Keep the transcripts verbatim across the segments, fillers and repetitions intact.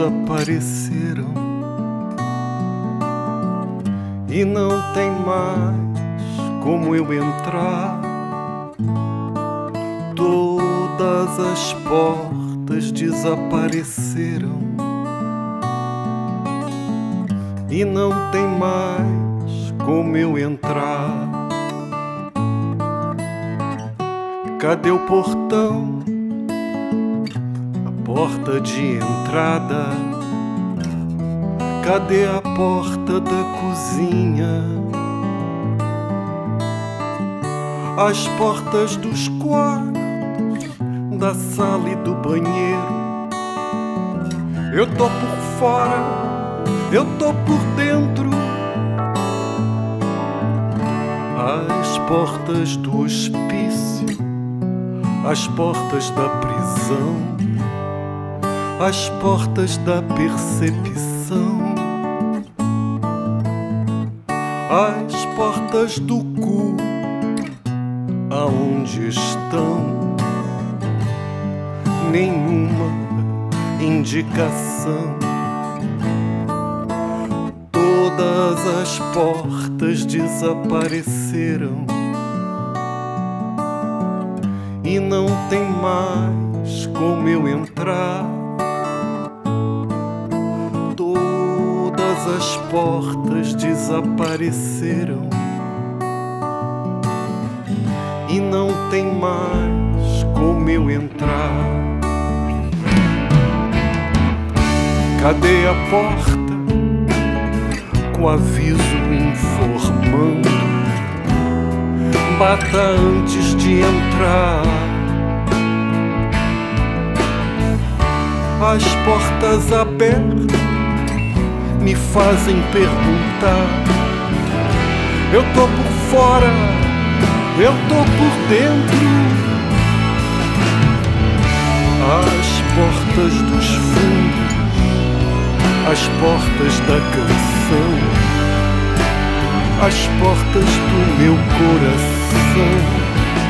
desapareceram e não tem mais como eu entrar. Todas as portas desapareceram e não tem mais como eu entrar. Cadê o portão? A porta de entrada? Cadê a porta da cozinha? As portas dos quartos, da sala e do banheiro. Eu tô por fora, eu tô por dentro. As portas do hospício, as portas da prisão, as portas da percepção, as portas do cu, aonde estão? Nenhuma indicação. Todas as portas desapareceram e não tem mais como eu entrar. Todas as portas desapareceram e não tem mais como eu entrar. Cadê a porta com aviso informando? Bata antes de entrar. As portas abertas me fazem perguntar. Eu tô por fora, eu tô por dentro. As portas dos fundos, as portas da canção, as portas do meu coração,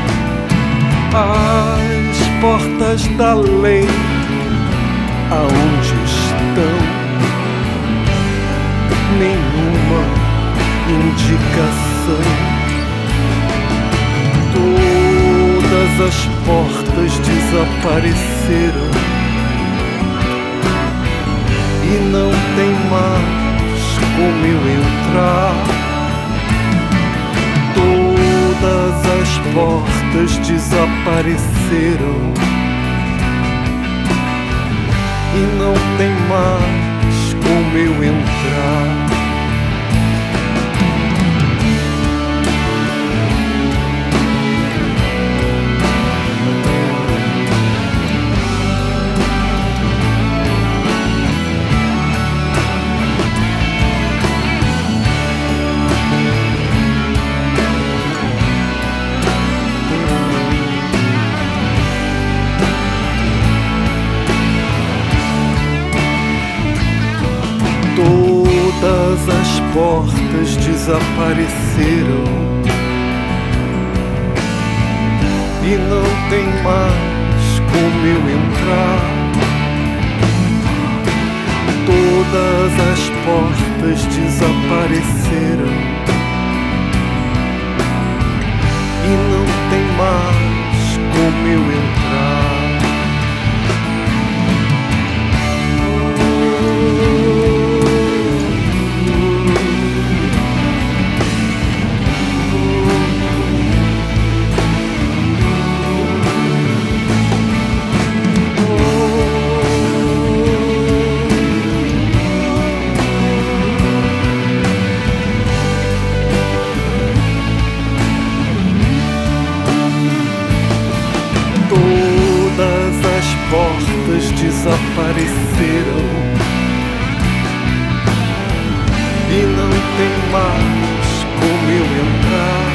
as portas da lei, aonde estão? Nenhuma indicação. Todas as portas desapareceram e não tem mais como eu entrar. Todas as portas desapareceram e não tem mais como eu entrar. Todas as portas desapareceram e não tem mais como eu entrar. Todas as portas desapareceram e não tem mais como eu entrar. Todas as portas desapareceram e não tem mais como eu entrar.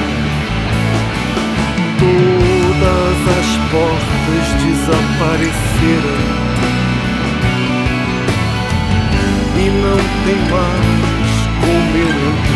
Todas as portas desapareceram e não tem mais como eu entrar.